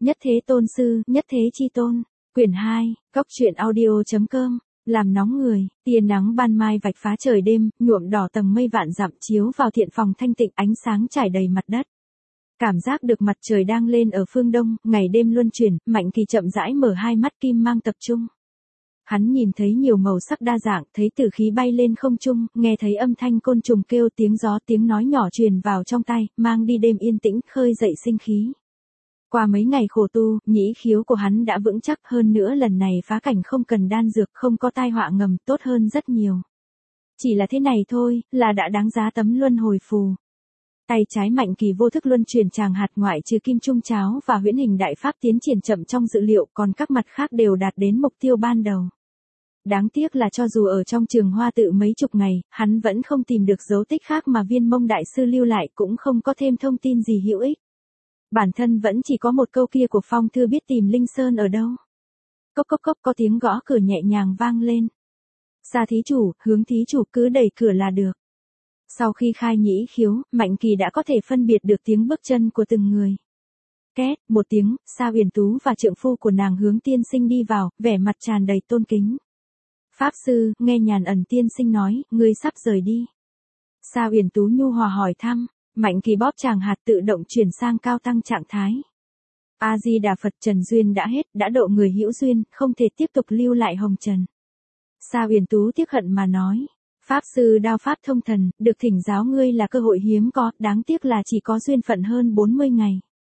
Nhất Thế Tôn Sư, Nhất Thế Chi Tôn. Quyển 2, Cốc truyện audio.com. Làm nóng người, tia nắng ban mai vạch phá trời đêm, nhuộm đỏ tầng mây vạn dặm chiếu vào thiện phòng thanh tịnh, ánh sáng trải đầy mặt đất. Cảm giác được mặt trời đang lên ở phương đông, ngày đêm luân chuyển, Mạnh Kỳ chậm rãi mở hai mắt kim mang tập trung. Hắn nhìn thấy nhiều màu sắc đa dạng, thấy tử khí bay lên không trung, nghe thấy âm thanh côn trùng kêu, tiếng gió, tiếng nói nhỏ truyền vào trong tai, mang đi đêm yên tĩnh, khơi dậy sinh khí. Qua mấy ngày khổ tu, nhĩ khiếu của hắn đã vững chắc, hơn nữa lần này phá cảnh không cần đan dược, không có tai họa ngầm, tốt hơn rất nhiều. Chỉ là thế này thôi, là đã đáng giá tấm luân hồi phù. Tay trái Mạnh Kỳ vô thức luân chuyển tràng hạt, ngoại trừ kim trung cháo và huyễn hình đại pháp tiến triển chậm trong dự liệu, còn các mặt khác đều đạt đến mục tiêu ban đầu. Đáng tiếc là cho dù ở trong trường hoa tự mấy chục ngày, hắn vẫn không tìm được dấu tích khác mà Viên Mông đại sư lưu lại, cũng không có thêm thông tin gì hữu ích. Bản thân vẫn chỉ có một câu kia của Phong Thư biết tìm Linh Sơn ở đâu. Cốc cốc cốc, có tiếng gõ cửa nhẹ nhàng vang lên. Xa thí chủ, hướng thí chủ, cứ đẩy cửa là được. Sau khi khai nhĩ khiếu, Mạnh Kỳ đã có thể phân biệt được tiếng bước chân của từng người. Két, một tiếng, Sa Uyển Tú và trượng phu của nàng Hướng tiên sinh đi vào, vẻ mặt tràn đầy tôn kính. Pháp sư, nghe Nhàn Ẩn tiên sinh nói, ngươi sắp rời đi. Sa Uyển Tú nhu hòa hỏi thăm. Mạnh Kỳ bóp tràng hạt tự động chuyển sang cao tăng trạng thái. A Di Đà Phật, trần duyên đã hết, đã độ người hữu duyên, không thể tiếp tục lưu lại hồng trần. Sa Uyển Tú tiếc hận mà nói. Pháp sư đao pháp thông thần, được thỉnh giáo ngươi là cơ hội hiếm có, đáng tiếc là chỉ có duyên phận hơn 40 ngày.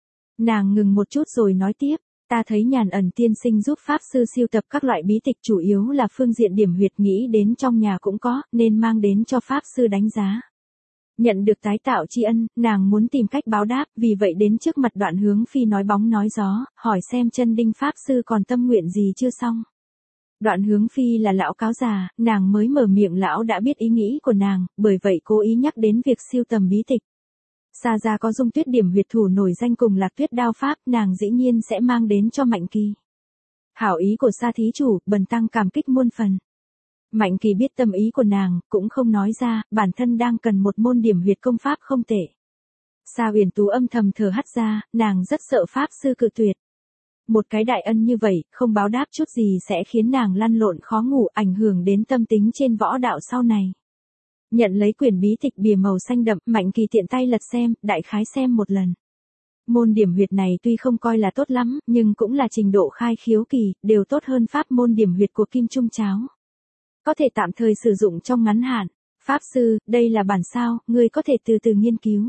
Nàng ngừng một chút rồi nói tiếp. Ta thấy Nhàn Ẩn tiên sinh giúp Pháp sư siêu tập các loại bí tịch, chủ yếu là phương diện điểm huyệt, nghĩ đến trong nhà cũng có, nên mang đến cho Pháp sư đánh giá. Nhận được tái tạo tri ân, nàng muốn tìm cách báo đáp, vì vậy đến trước mặt Đoạn Hướng Phi nói bóng nói gió, hỏi xem Chân Đinh Pháp sư còn tâm nguyện gì chưa xong. Đoạn Hướng Phi là lão cáo già, nàng mới mở miệng lão đã biết ý nghĩ của nàng, bởi vậy cố ý nhắc đến việc siêu tầm bí tịch. Xa ra có Dung Tuyết điểm huyệt thủ nổi danh cùng Lạc Tuyết đao pháp, nàng dĩ nhiên sẽ mang đến cho Mạnh Kỳ. Hảo ý của Sa thí chủ, bần tăng cảm kích muôn phần. Mạnh Kỳ biết tâm ý của nàng, cũng không nói ra, bản thân đang cần một môn điểm huyệt công pháp không tệ. Sa Uyển Tú âm thầm thở hắt ra, nàng rất sợ Pháp sư cự tuyệt. Một cái đại ân như vậy, không báo đáp chút gì sẽ khiến nàng lăn lộn khó ngủ, ảnh hưởng đến tâm tính trên võ đạo sau này. Nhận lấy quyển bí tịch bìa màu xanh đậm, Mạnh Kỳ tiện tay lật xem, đại khái xem một lần. Môn điểm huyệt này tuy không coi là tốt lắm, nhưng cũng là trình độ khai khiếu kỳ, đều tốt hơn pháp môn điểm huyệt của Kim Trung Cháo. Có thể tạm thời sử dụng trong ngắn hạn. Pháp sư, đây là bản sao, ngươi có thể từ từ nghiên cứu.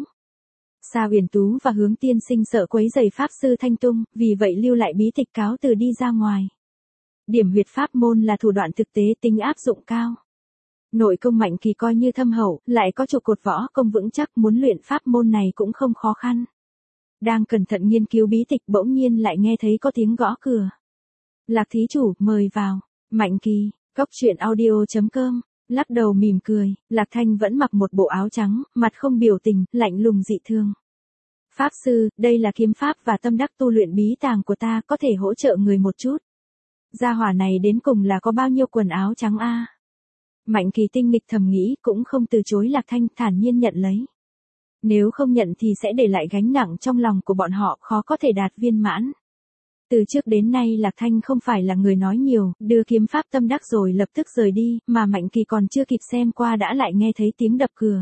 Sa Uyển Tú và Hướng tiên sinh sợ quấy rầy Pháp sư thanh tung, vì vậy lưu lại bí tịch cáo từ đi ra ngoài. Điểm huyệt pháp môn là thủ đoạn thực tế, tính áp dụng cao. Nội công Mạnh Kỳ coi như thâm hậu, lại có trụ cột võ công vững chắc, muốn luyện pháp môn này cũng không khó khăn. Đang cẩn thận nghiên cứu bí tịch, bỗng nhiên lại nghe thấy có tiếng gõ cửa. Lạc thí chủ, mời vào. Mạnh Kỳ. Cốc truyện audio.com, lắc đầu mỉm cười, Lạc Thanh vẫn mặc một bộ áo trắng, mặt không biểu tình, lạnh lùng dị thương. Pháp sư, đây là kiếm pháp và tâm đắc tu luyện bí tàng của ta, có thể hỗ trợ người một chút. Gia hỏa này đến cùng là có bao nhiêu quần áo trắng a? Mạnh Kỳ tinh nghịch thầm nghĩ, cũng không từ chối Lạc Thanh, thản nhiên nhận lấy. Nếu không nhận thì sẽ để lại gánh nặng trong lòng của bọn họ, khó có thể đạt viên mãn. Từ trước đến nay Lạc Thanh không phải là người nói nhiều, đưa kiếm pháp tâm đắc rồi lập tức rời đi, mà Mạnh Kỳ còn chưa kịp xem qua đã lại nghe thấy tiếng đập cửa.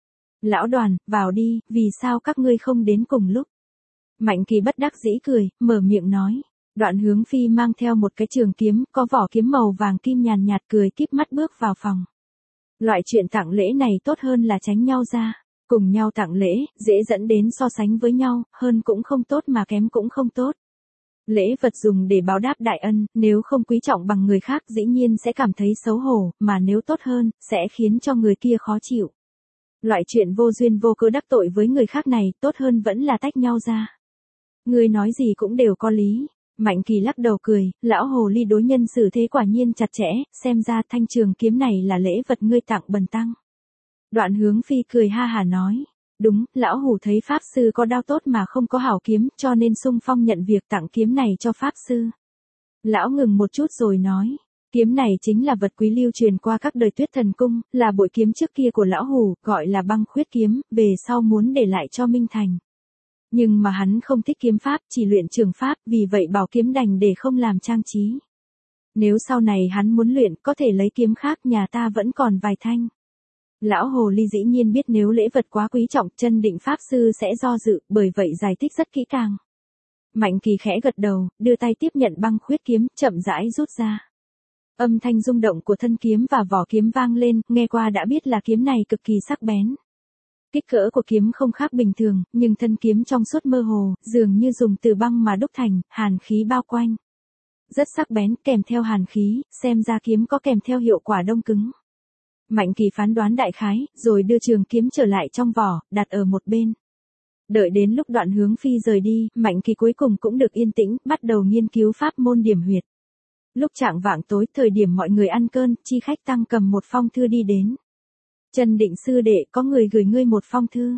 Lão Đoàn, vào đi, vì sao các ngươi không đến cùng lúc? Mạnh Kỳ bất đắc dĩ cười, mở miệng nói. Đoạn Hướng Phi mang theo một cái trường kiếm, có vỏ kiếm màu vàng kim nhàn nhạt, cười kíp mắt bước vào phòng. Loại chuyện tặng lễ này tốt hơn là tránh nhau ra. Cùng nhau tặng lễ, dễ dẫn đến so sánh với nhau, hơn cũng không tốt mà kém cũng không tốt. Lễ vật dùng để báo đáp đại ân, nếu không quý trọng bằng người khác dĩ nhiên sẽ cảm thấy xấu hổ, mà nếu tốt hơn, sẽ khiến cho người kia khó chịu. Loại chuyện vô duyên vô cớ đắc tội với người khác này, tốt hơn vẫn là tách nhau ra. Người nói gì cũng đều có lý. Mạnh Kỳ lắc đầu cười, lão hồ ly đối nhân xử thế quả nhiên chặt chẽ, xem ra thanh trường kiếm này là lễ vật ngươi tặng bần tăng. Đoạn Hướng Phi cười ha hà nói. Đúng, lão hủ thấy Pháp sư có đao tốt mà không có hảo kiếm, cho nên xung phong nhận việc tặng kiếm này cho Pháp sư. Lão ngừng một chút rồi nói, kiếm này chính là vật quý lưu truyền qua các đời Tuyết Thần Cung, là bội kiếm trước kia của lão hủ, gọi là Băng Khuyết kiếm, về sau muốn để lại cho Minh Thành. Nhưng mà hắn không thích kiếm pháp, chỉ luyện trường pháp, vì vậy bảo kiếm đành để không làm trang trí. Nếu sau này hắn muốn luyện, có thể lấy kiếm khác, nhà ta vẫn còn vài thanh. Lão hồ ly dĩ nhiên biết nếu lễ vật quá quý trọng, Chân Định pháp sư sẽ do dự, bởi vậy giải thích rất kỹ càng. Mạnh Kỳ khẽ gật đầu, đưa tay tiếp nhận băng khuyết kiếm, chậm rãi rút ra. Âm thanh rung động của thân kiếm và vỏ kiếm vang lên, nghe qua đã biết là kiếm này cực kỳ sắc bén. Kích cỡ của kiếm không khác bình thường, nhưng thân kiếm trong suốt mơ hồ, dường như dùng từ băng mà đúc thành, hàn khí bao quanh. Rất sắc bén, kèm theo hàn khí, xem ra kiếm có kèm theo hiệu quả đông cứng. Mạnh Kỳ phán đoán đại khái, rồi đưa trường kiếm trở lại trong vỏ, đặt ở một bên. Đợi đến lúc Đoạn Hướng Phi rời đi, Mạnh Kỳ cuối cùng cũng được yên tĩnh, bắt đầu nghiên cứu pháp môn điểm huyệt. Lúc chạng vạng tối, thời điểm mọi người ăn cơm, Chi Khách Tăng cầm một phong thư đi đến. Chân Định sư đệ, có người gửi ngươi một phong thư.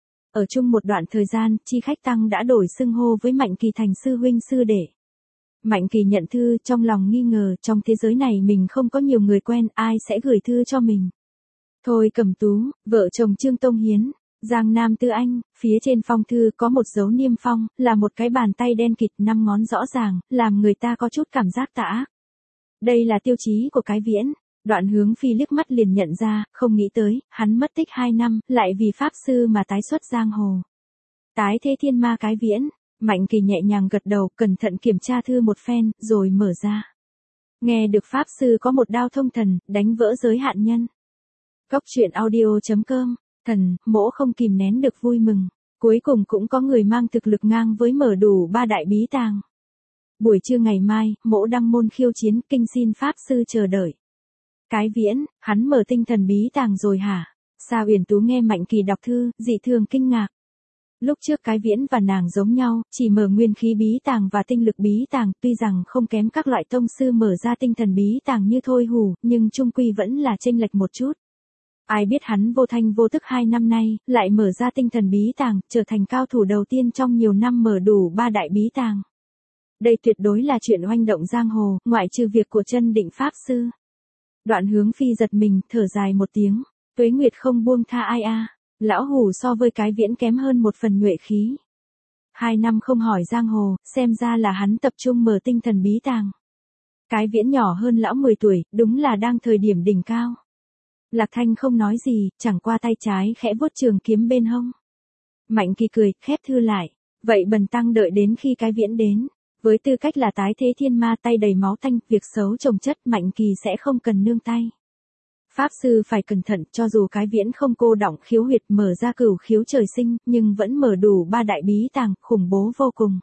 Ở chung một đoạn thời gian, Chi Khách Tăng đã đổi xưng hô với Mạnh Kỳ thành sư huynh sư đệ. Mạnh Kỳ nhận thư, trong lòng nghi ngờ, trong thế giới này mình không có nhiều người quen, ai sẽ gửi thư cho mình. Thôi Cẩm Tú, vợ chồng Trương Tông Hiến, Giang Nam Tư Anh, phía trên phong thư có một dấu niêm phong, là một cái bàn tay đen kịt 5 ngón rõ ràng, làm người ta có chút cảm giác tà ác. Đây là tiêu chí của cái Viễn. Đoạn Hướng Phi liếc mắt liền nhận ra, không nghĩ tới, hắn mất tích 2 năm, lại vì pháp sư mà tái xuất giang hồ. Tái thế thiên ma cái Viễn. Mạnh Kỳ nhẹ nhàng gật đầu, cẩn thận kiểm tra thư một phen, rồi mở ra. Nghe được pháp sư có một đao thông thần, đánh vỡ giới hạn nhân. Cốc truyện audio.com, thần, mỗ không kìm nén được vui mừng. Cuối cùng cũng có người mang thực lực ngang với mở đủ 3 đại bí tàng. Buổi trưa ngày mai, mỗ đăng môn khiêu chiến, kinh xin pháp sư chờ đợi. Cái Viễn, hắn mở tinh thần bí tàng rồi hả? Sa Uyển Tú nghe Mạnh Kỳ đọc thư, dị thường kinh ngạc. Lúc trước cái Viễn và nàng giống nhau, chỉ mở nguyên khí bí tàng và tinh lực bí tàng, tuy rằng không kém các loại tông sư mở ra tinh thần bí tàng như Thôi Hủ, nhưng chung quy vẫn là chênh lệch một chút. Ai biết hắn vô thanh vô tức 2 năm nay, lại mở ra tinh thần bí tàng, trở thành cao thủ đầu tiên trong nhiều năm mở đủ 3 đại bí tàng. Đây tuyệt đối là chuyện oanh động giang hồ, ngoại trừ việc của Chân Định pháp sư. Đoạn Hướng Phi giật mình, thở dài một tiếng, Tuế Nguyệt không buông tha ai a. Lão Hủ so với cái Viễn kém hơn một phần nhuệ khí. 2 năm không hỏi giang hồ, xem ra là hắn tập trung mở tinh thần bí tàng. Cái Viễn nhỏ hơn lão 10 tuổi, đúng là đang thời điểm đỉnh cao. Lạc Thanh không nói gì, chẳng qua tay trái khẽ vuốt trường kiếm bên hông. Mạnh Kỳ cười, khép thư lại. Vậy bần tăng đợi đến khi cái Viễn đến. Với tư cách là tái thế thiên ma tay đầy máu tanh, việc xấu chồng chất Mạnh Kỳ sẽ không cần nương tay. Pháp sư phải cẩn thận, cho dù cái Viễn không cô đọng khiếu huyệt mở ra cửu khiếu trời sinh, nhưng vẫn mở đủ 3 đại bí tàng, khủng bố vô cùng.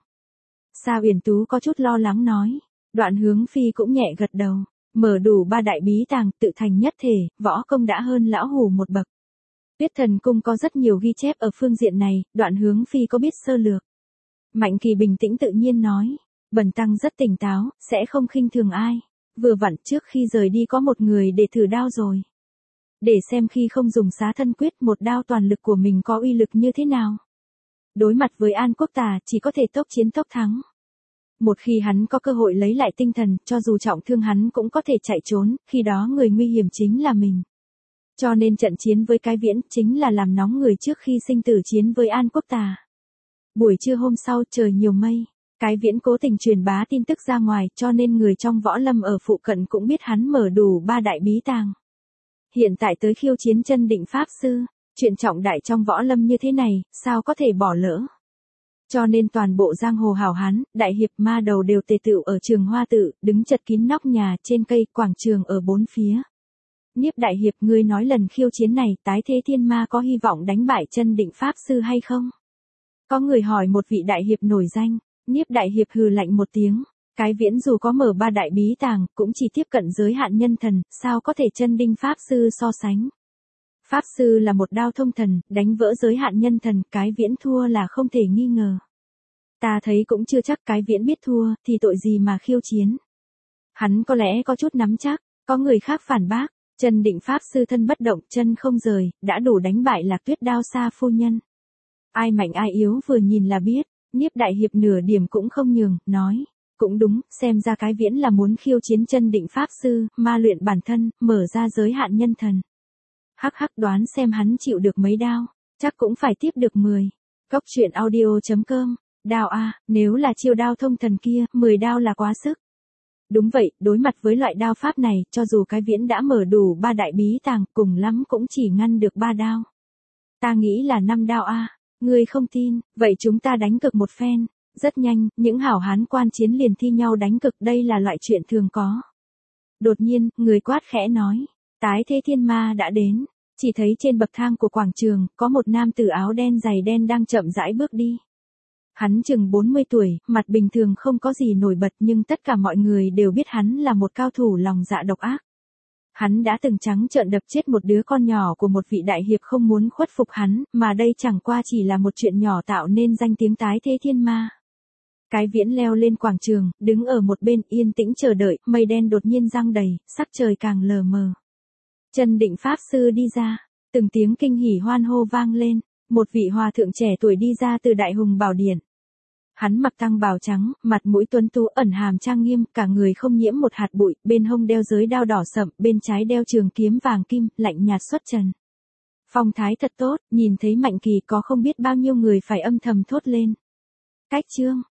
Sa Uyển Tú có chút lo lắng nói. Đoạn Hướng Phi cũng nhẹ gật đầu. Mở đủ 3 đại bí tàng, tự thành nhất thể, võ công đã hơn lão Hủ một bậc. Tuyết Thần Cung có rất nhiều ghi chép ở phương diện này, Đoạn Hướng Phi có biết sơ lược. Mạnh Kỳ bình tĩnh tự nhiên nói. Bần tăng rất tỉnh táo, sẽ không khinh thường ai. Vừa vặn trước khi rời đi có một người để thử đao rồi. Để xem khi không dùng xá thân quyết, một đao toàn lực của mình có uy lực như thế nào. Đối mặt với An Quốc Tà, chỉ có thể tốc chiến tốc thắng. Một khi hắn có cơ hội lấy lại tinh thần, cho dù trọng thương hắn cũng có thể chạy trốn, khi đó người nguy hiểm chính là mình. Cho nên trận chiến với cái Viễn chính là làm nóng người trước khi sinh tử chiến với An Quốc Tà. Buổi trưa hôm sau trời nhiều mây. Cái Viễn cố tình truyền bá tin tức ra ngoài, cho nên người trong võ lâm ở phụ cận cũng biết hắn mở đủ 3 đại bí tàng. Hiện tại tới khiêu chiến Chân Định pháp sư, chuyện trọng đại trong võ lâm như thế này, sao có thể bỏ lỡ. Cho nên toàn bộ giang hồ hảo hán, đại hiệp ma đầu đều tề tựu ở trường Hoa Tự, đứng chật kín nóc nhà, trên cây, quảng trường ở bốn phía. Niếp đại hiệp, ngươi nói lần khiêu chiến này, tái thế thiên ma có hy vọng đánh bại Chân Định pháp sư hay không? Có người hỏi một vị đại hiệp nổi danh. Niếp đại hiệp hừ lạnh một tiếng. Cái Viễn dù có mở 3 đại bí tàng, cũng chỉ tiếp cận giới hạn nhân thần, sao có thể Chân Định pháp sư so sánh. Pháp sư là một đao thông thần, đánh vỡ giới hạn nhân thần, cái Viễn thua là không thể nghi ngờ. Ta thấy cũng chưa chắc cái Viễn biết thua, thì tội gì mà khiêu chiến. Hắn có lẽ có chút nắm chắc, có người khác phản bác, Chân Định pháp sư thân bất động, chân không rời, đã đủ đánh bại Lạc Tuyết đao xa phu nhân. Ai mạnh ai yếu vừa nhìn là biết. Niếp đại hiệp nửa điểm cũng không nhường, nói. Cũng đúng, xem ra cái Viễn là muốn khiêu chiến Chân Định pháp sư, ma luyện bản thân, mở ra giới hạn nhân thần. Hắc hắc, đoán xem hắn chịu được mấy đao, chắc cũng phải tiếp được 10. Cốc truyện audio.com, đao a, nếu là chiêu đao thông thần kia, 10 đao là quá sức. Đúng vậy, đối mặt với loại đao pháp này, cho dù cái viễn đã mở đủ 3 đại bí tàng, cùng lắm cũng chỉ ngăn được 3 đao. Ta nghĩ là 5 đao a. Ngươi không tin, vậy chúng ta đánh cực một phen. Rất nhanh, những hảo hán quan chiến liền thi nhau đánh cực, đây là loại chuyện thường có. Đột nhiên, người quát khẽ nói, tái thế thiên ma đã đến. Chỉ thấy trên bậc thang của quảng trường, có một nam tử áo đen giày đen đang chậm rãi bước đi. Hắn chừng 40 tuổi, mặt bình thường không có gì nổi bật nhưng tất cả mọi người đều biết hắn là một cao thủ lòng dạ độc ác. Hắn đã từng trắng trợn đập chết một đứa con nhỏ của một vị đại hiệp không muốn khuất phục hắn, mà đây chẳng qua chỉ là một chuyện nhỏ tạo nên danh tiếng tái thế thiên ma. Cái viễn leo lên quảng trường, đứng ở một bên yên tĩnh chờ đợi, mây đen đột nhiên giăng đầy, sắc trời càng lờ mờ. Chân Định Pháp Sư đi ra, từng tiếng kinh hỉ hoan hô vang lên, một vị hòa thượng trẻ tuổi đi ra từ Đại Hùng Bảo Điện. Hắn mặc tăng bào trắng, mặt mũi tuấn tú ẩn hàm trang nghiêm, cả người không nhiễm một hạt bụi, bên hông đeo giới đao đỏ sậm, bên trái đeo trường kiếm vàng kim, lạnh nhạt xuất trần. Phong thái thật tốt, nhìn thấy Mạnh Kỳ có không biết bao nhiêu người phải âm thầm thốt lên. Cách chương